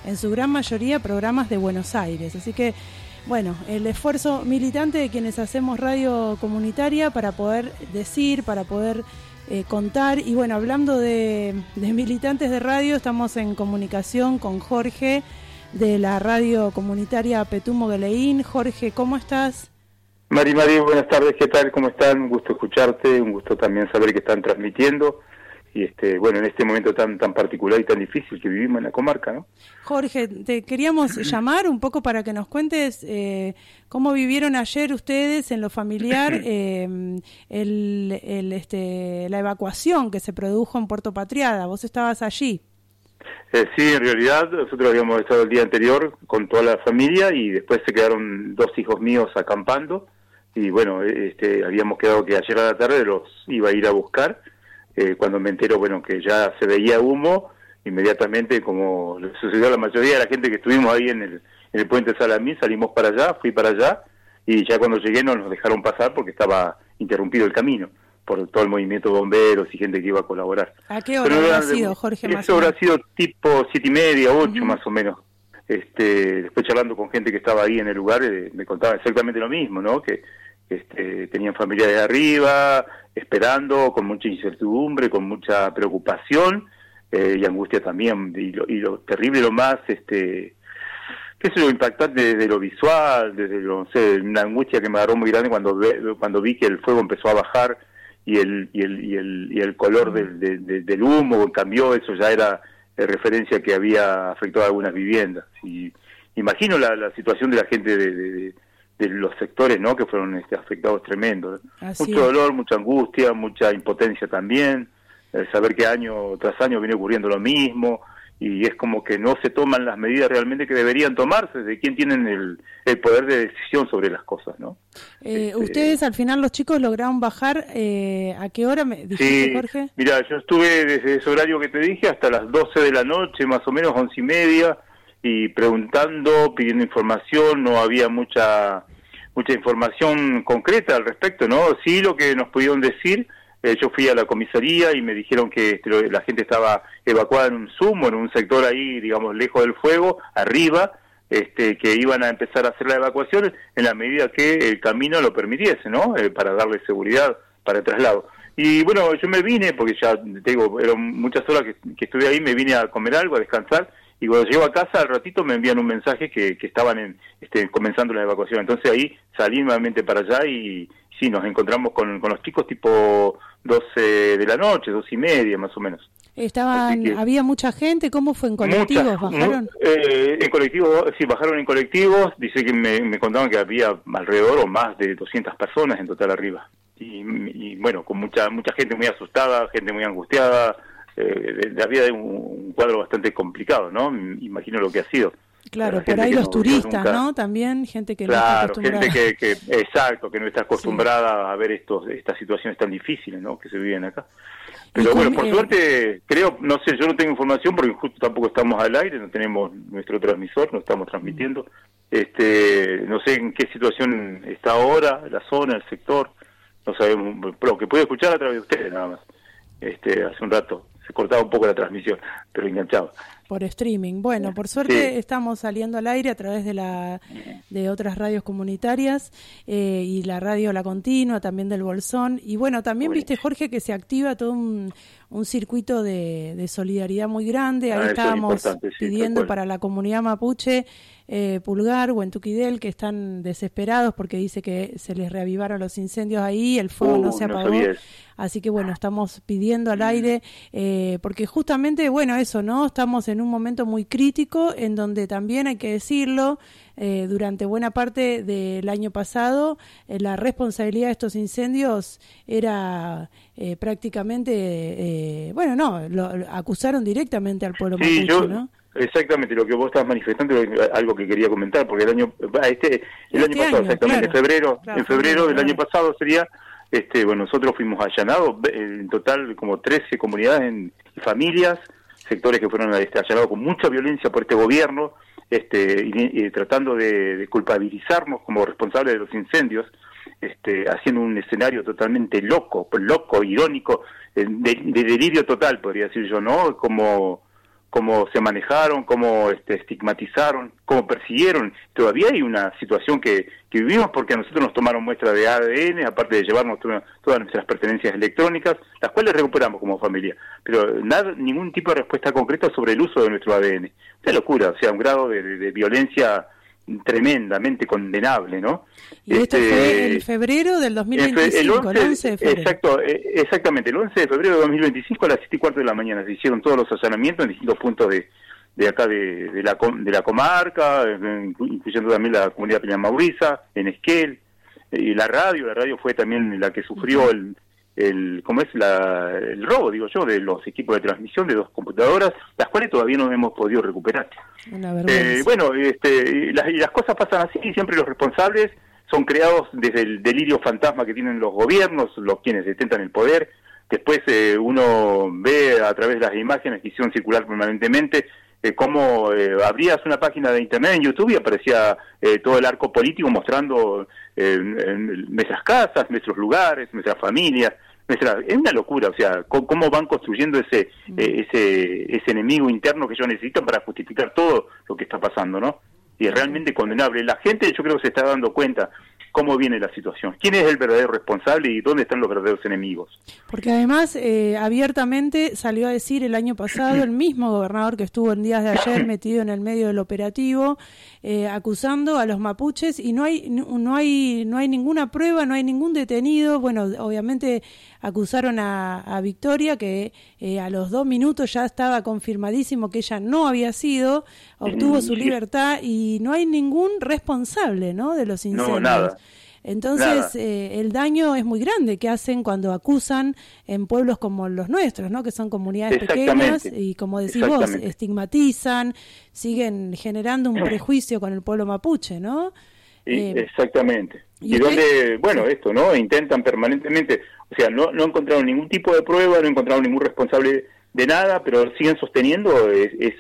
en su gran mayoría programas de Buenos Aires. Así que, bueno, el esfuerzo militante de quienes hacemos radio comunitaria para poder decir, para poder contar. Y bueno, hablando de militantes de radio, estamos en comunicación con Jorge de la radio comunitaria Petú Mogueleín. Jorge, ¿cómo estás? Mari, buenas tardes, ¿qué tal? ¿Cómo están? Un gusto escucharte, un gusto también saber que están transmitiendo. Y bueno, en este momento tan particular y tan difícil que vivimos en la comarca, ¿no? Jorge, te queríamos llamar un poco para que nos cuentes cómo vivieron ayer ustedes en lo familiar la evacuación que se produjo en Puerto Patriada. Vos estabas allí. Sí, en realidad nosotros habíamos estado el día anterior con toda la familia y después se quedaron 2 hijos míos acampando y bueno, habíamos quedado que ayer a la tarde los iba a ir a buscar. Cuando me entero, bueno, que ya se veía humo, inmediatamente, como le sucedió a la mayoría de la gente que estuvimos ahí en el puente Salamín, salimos para allá, fui para allá, y ya cuando llegué no nos dejaron pasar porque estaba interrumpido el camino por todo el movimiento de bomberos y gente que iba a colaborar. ¿A qué hora habrá sido, Jorge? Eso habrá sido tipo 7:30, 8 más o menos. Después charlando con gente que estaba ahí en el lugar, me contaba exactamente lo mismo, ¿no? Que tenían familiares de arriba, esperando, con mucha incertidumbre, con mucha preocupación y angustia también, y lo terrible, lo más, qué sé yo, impactante desde lo visual, desde no sé, una angustia que me agarró muy grande cuando vi que el fuego empezó a bajar y el color del humo cambió. Eso ya era referencia que había afectado a algunas viviendas. Y imagino la situación de la gente de los sectores, ¿no?, que fueron afectados tremendos. Mucho dolor, mucha angustia, mucha impotencia también, saber que año tras año viene ocurriendo lo mismo, y es como que no se toman las medidas realmente que deberían tomarse, de quién tienen el poder de decisión sobre las cosas, ¿no? Ustedes, al final, los chicos lograron bajar, ¿a qué hora me dijiste, sí, Jorge? Mira, yo estuve desde ese horario que te dije hasta las 12 de la noche, más o menos 11:30, y preguntando, pidiendo información. No había mucha información concreta al respecto, ¿no? Sí, lo que nos pudieron decir, yo fui a la comisaría y me dijeron que la gente estaba evacuada en un sumo, en un sector ahí, digamos, lejos del fuego, arriba, que iban a empezar a hacer la evacuación en la medida que el camino lo permitiese, ¿no? Para darle seguridad para el traslado. Y bueno, yo me vine, porque ya te digo, eran muchas horas que estuve ahí, me vine a comer algo, a descansar. Y cuando llego a casa, al ratito me envían un mensaje que estaban comenzando la evacuación. Entonces ahí salí nuevamente para allá y sí, nos encontramos con los chicos tipo 12 de la noche, 2:30 más o menos. ¿Había mucha gente? ¿Cómo fue? ¿En colectivos bajaron? En colectivos, sí, bajaron en colectivos. Dice que me contaban que había alrededor o más de 200 personas en total arriba. Y bueno, con mucha gente muy asustada, gente muy angustiada. Había un cuadro bastante complicado, ¿no? Imagino lo que ha sido. Claro, por ahí los turistas, nunca, ¿no? También gente que no está acostumbrada. Gente que no está acostumbrada a ver estas situaciones tan difíciles, ¿no?, que se viven acá. Pero bueno, por suerte, creo, no sé, yo no tengo información porque justo tampoco estamos al aire, no tenemos nuestro transmisor, no estamos transmitiendo. No sé en qué situación está ahora la zona, el sector, no sabemos, lo que puedo escuchar a través de ustedes nada más. Hace un rato se cortaba un poco la transmisión, pero enganchaba. Por streaming. Bueno, por suerte estamos saliendo al aire a través de otras radios comunitarias y la radio La Continua, también del Bolsón. Y bueno, también viste, Jorge, que se activa todo un circuito de solidaridad muy grande. Ahí estábamos pidiendo para la comunidad mapuche, Pulgar, Huentuquidel, que están desesperados porque dice que se les reavivaron los incendios ahí, el fuego no se apagó. Así que bueno, estamos pidiendo al aire, porque justamente, bueno, eso, ¿no? Estamos en un momento muy crítico en donde también hay que decirlo, durante buena parte del año pasado, la responsabilidad de estos incendios era prácticamente, acusaron directamente al pueblo mapuche, ¿no? Exactamente, lo que vos estás manifestando es algo que quería comentar, porque el año pasado, exactamente, claro, en febrero del año pasado sería, nosotros fuimos allanados, en total como 13 comunidades y familias, sectores que fueron allanados con mucha violencia por este gobierno, y tratando de culpabilizarnos como responsables de los incendios, haciendo un escenario totalmente loco, irónico, de delirio total, podría decir yo, ¿no? Como cómo se manejaron, cómo estigmatizaron, cómo persiguieron. Todavía hay una situación que vivimos porque a nosotros nos tomaron muestra de ADN, aparte de llevarnos todas nuestras pertenencias electrónicas, las cuales recuperamos como familia, pero ningún tipo de respuesta concreta sobre el uso de nuestro ADN. Una locura, o sea, un grado de violencia tremendamente condenable, ¿no? Y esto fue en febrero del 2025, el 11 de febrero. Exactamente, el 11 de febrero de 2025 a las 7:15 de la mañana se hicieron todos los allanamientos en distintos puntos de acá de la comarca, incluyendo también la comunidad Peña Mauriza, en Esquel, y la radio fue también la que sufrió el robo, digo yo, de los equipos de transmisión de 2 computadoras, las cuales todavía no hemos podido recuperar. Las cosas pasan así y siempre los responsables son creados desde el delirio fantasma que tienen los gobiernos, los quienes detentan el poder. Después uno ve a través de las imágenes que hicieron circular permanentemente cómo abrías una página de internet en YouTube y aparecía todo el arco político mostrando nuestras casas, nuestros lugares, nuestras familias. Es una locura, o sea, cómo van construyendo ese enemigo interno que ellos necesitan para justificar todo lo que está pasando, ¿no? Y es realmente condenable. La gente, yo creo que se está dando cuenta cómo viene la situación, quién es el verdadero responsable y dónde están los verdaderos enemigos. Porque además abiertamente salió a decir el año pasado el mismo gobernador que estuvo en días de ayer metido en el medio del operativo, acusando a los mapuches, y no hay ninguna prueba, no hay ningún detenido. Bueno, obviamente acusaron a Victoria, que a los 2 minutos ya estaba confirmadísimo que ella no había sido, obtuvo su libertad, y no hay ningún responsable, ¿no?, de los incendios. No, nada. Entonces, el daño es muy grande que hacen cuando acusan en pueblos como los nuestros, ¿no?, que son comunidades pequeñas, y como decís vos, estigmatizan, siguen generando un prejuicio con el pueblo mapuche, ¿no? Exactamente. Y donde, bueno, esto, ¿no? Intentan permanentemente, o sea, no encontraron ningún tipo de prueba, no encontraron ningún responsable de nada, pero siguen sosteniendo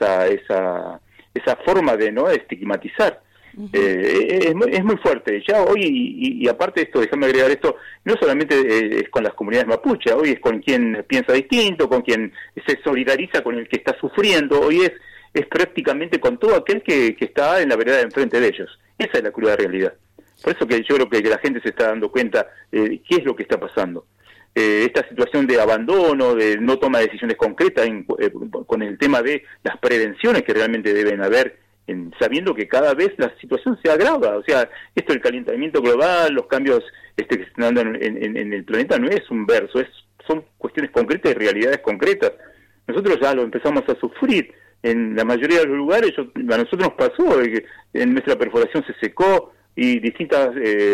esa forma de estigmatizar. Es muy fuerte. Ya hoy, y aparte de esto, déjame agregar esto, no solamente es con las comunidades mapuche, hoy es con quien piensa distinto, con quien se solidariza con el que está sufriendo, hoy es prácticamente con todo aquel que está en la vereda de enfrente de ellos. Esa es la cruda realidad. Por eso que yo creo que la gente se está dando cuenta qué es lo que está pasando. Esta situación de abandono, de no toma de decisiones concretas con el tema de las prevenciones que realmente deben haber, sabiendo que cada vez la situación se agrava. O sea, esto del calentamiento global, los cambios que se están dando en el planeta no es un verso, son cuestiones concretas y realidades concretas. Nosotros ya lo empezamos a sufrir en la mayoría de los lugares. A nosotros nos pasó que en nuestra perforación se secó, y distintas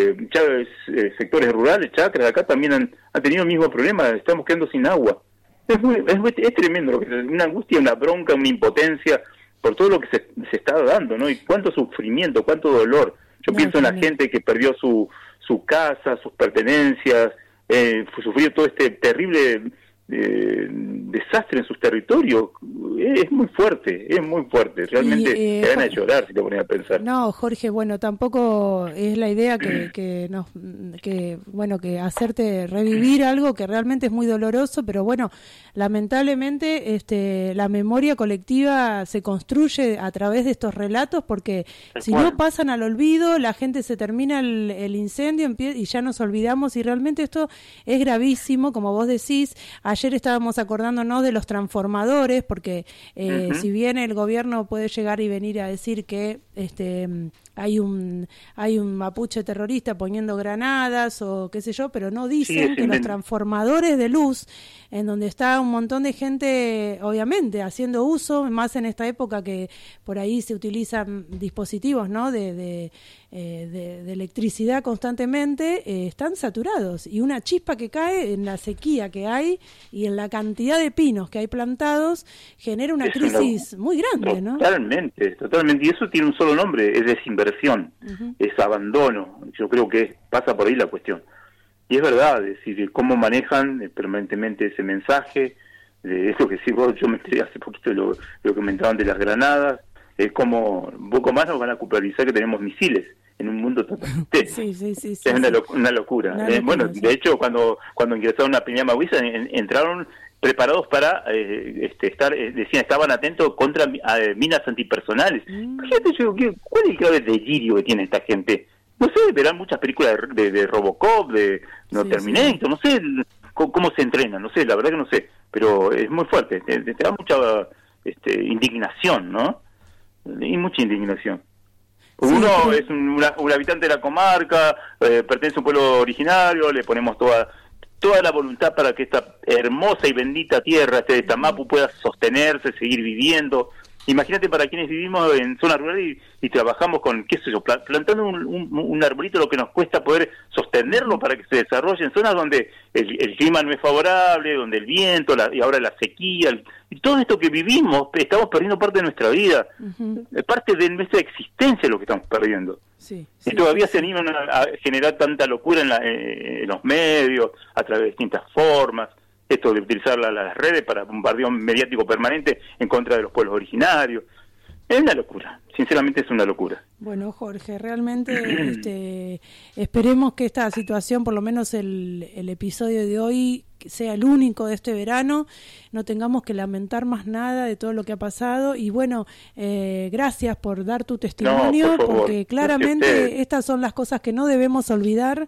sectores rurales, chacras, acá también han tenido el mismo problema, estamos quedando sin agua. Es tremendo, una angustia, una bronca, una impotencia por todo lo que se está dando, ¿no? Y cuánto sufrimiento, cuánto dolor. Yo pienso en la gente que perdió su casa, sus pertenencias, sufrió todo este terrible desastre en sus territorios. Es muy fuerte, realmente te van a llorar si te pones a pensar. No, Jorge, bueno, tampoco es la idea que hacerte revivir algo que realmente es muy doloroso, pero bueno, lamentablemente la memoria colectiva se construye a través de estos relatos, porque si no pasan al olvido, la gente se termina el incendio y ya nos olvidamos, y realmente esto es gravísimo, como vos decís. Ayer estábamos acordándonos de los transformadores, porque si bien el gobierno puede llegar y venir a decir que hay un mapuche terrorista poniendo granadas o qué sé yo, pero no dicen que los transformadores de luz, en donde está un montón de gente, obviamente, haciendo uso, más en esta época que por ahí se utilizan dispositivos, ¿no?, de electricidad constantemente, están saturados, y una chispa que cae en la sequía que hay y en la cantidad de pinos que hay plantados genera una crisis muy grande, ¿no? Totalmente, y eso tiene un solo nombre, es desinversión, es abandono. Yo creo que pasa por ahí la cuestión. Y es verdad, es decir, cómo manejan permanentemente ese mensaje, de eso que sí, yo me enteré hace poquito de lo que comentaban de las granadas, como un poco más nos van a popularizar que tenemos misiles en un mundo totalmente. Sí, es una locura. Bueno, de hecho, cuando ingresaron a Peña Mauriza, entraron preparados para decían, estaban atentos contra minas antipersonales. Imagínate, ¿cuál es el grave delirio que tiene esta gente? No sé, verán muchas películas de Robocop, de Terminator, no sé cómo se entrenan, no sé, la verdad que no sé, pero es muy fuerte, te da mucha indignación, ¿no? Y mucha indignación. Uno es un habitante de la comarca, pertenece a un pueblo originario, le ponemos toda la voluntad para que esta hermosa y bendita tierra, esta Mapu, pueda sostenerse, seguir viviendo. Imagínate para quienes vivimos en zona rural y trabajamos con, qué sé yo, plantando un arbolito, lo que nos cuesta poder sostenerlo para que se desarrolle en zonas donde el clima no es favorable, donde el viento, y ahora la sequía, y todo esto que vivimos, estamos perdiendo parte de nuestra vida, parte de nuestra existencia lo que estamos perdiendo. Y todavía se animan a generar tanta locura en los medios, a través de distintas formas. Esto de utilizar las redes para bombardeo mediático permanente en contra de los pueblos originarios. Es una locura, sinceramente es una locura. Bueno, Jorge, realmente esperemos que esta situación, por lo menos el episodio de hoy, sea el único de este verano, no tengamos que lamentar más nada de todo lo que ha pasado. Y bueno, gracias por dar tu testimonio, por favor, porque claramente estas son las cosas que no debemos olvidar.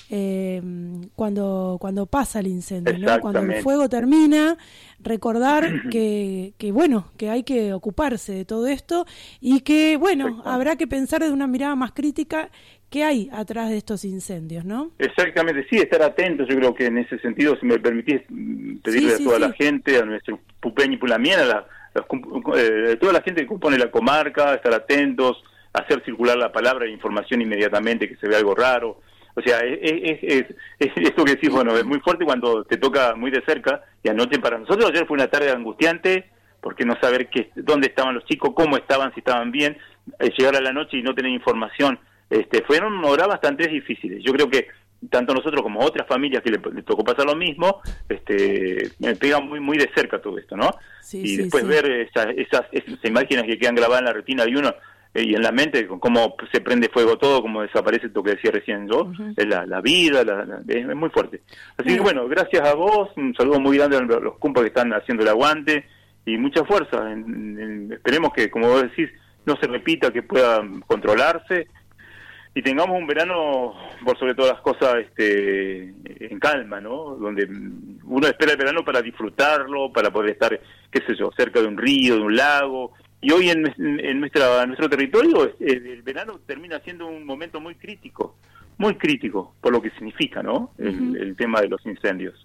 Cuando pasa el incendio, ¿no? Cuando el fuego termina, recordar que bueno, que hay que ocuparse de todo esto y que bueno, habrá que pensar de una mirada más crítica qué hay atrás de estos incendios, ¿no? Exactamente, sí, estar atentos. Yo creo que en ese sentido, si me permitís pedirle a toda la gente, a nuestro Pupeño y Pulamiena, toda la gente que compone la comarca, estar atentos, hacer circular la palabra de información inmediatamente que se ve algo raro. O sea, es esto que decís, bueno, es muy fuerte cuando te toca muy de cerca. Y anoche para nosotros ayer fue una tarde angustiante, porque no saber dónde estaban los chicos, cómo estaban, si estaban bien, llegar a la noche y no tener información. Fueron horas bastante difíciles. Yo creo que tanto nosotros como otras familias que le tocó pasar lo mismo, me pega muy muy de cerca todo esto, ¿no? Y después ver esas imágenes que quedan grabadas en la retina de uno, y en la mente, con cómo se prende fuego todo, cómo desaparece lo que decía recién yo, es la vida, es muy fuerte. Así que bueno, gracias a vos, un saludo muy grande a los compas que están haciendo el aguante, y mucha fuerza. Esperemos que, como vos decís, no se repita, que pueda controlarse, y tengamos un verano, por sobre todas las cosas, en calma, ¿no? Donde uno espera el verano para disfrutarlo, para poder estar, qué sé yo, cerca de un río, de un lago. Y hoy en nuestro territorio el verano termina siendo un momento muy crítico por lo que significa, ¿no? El tema de los incendios.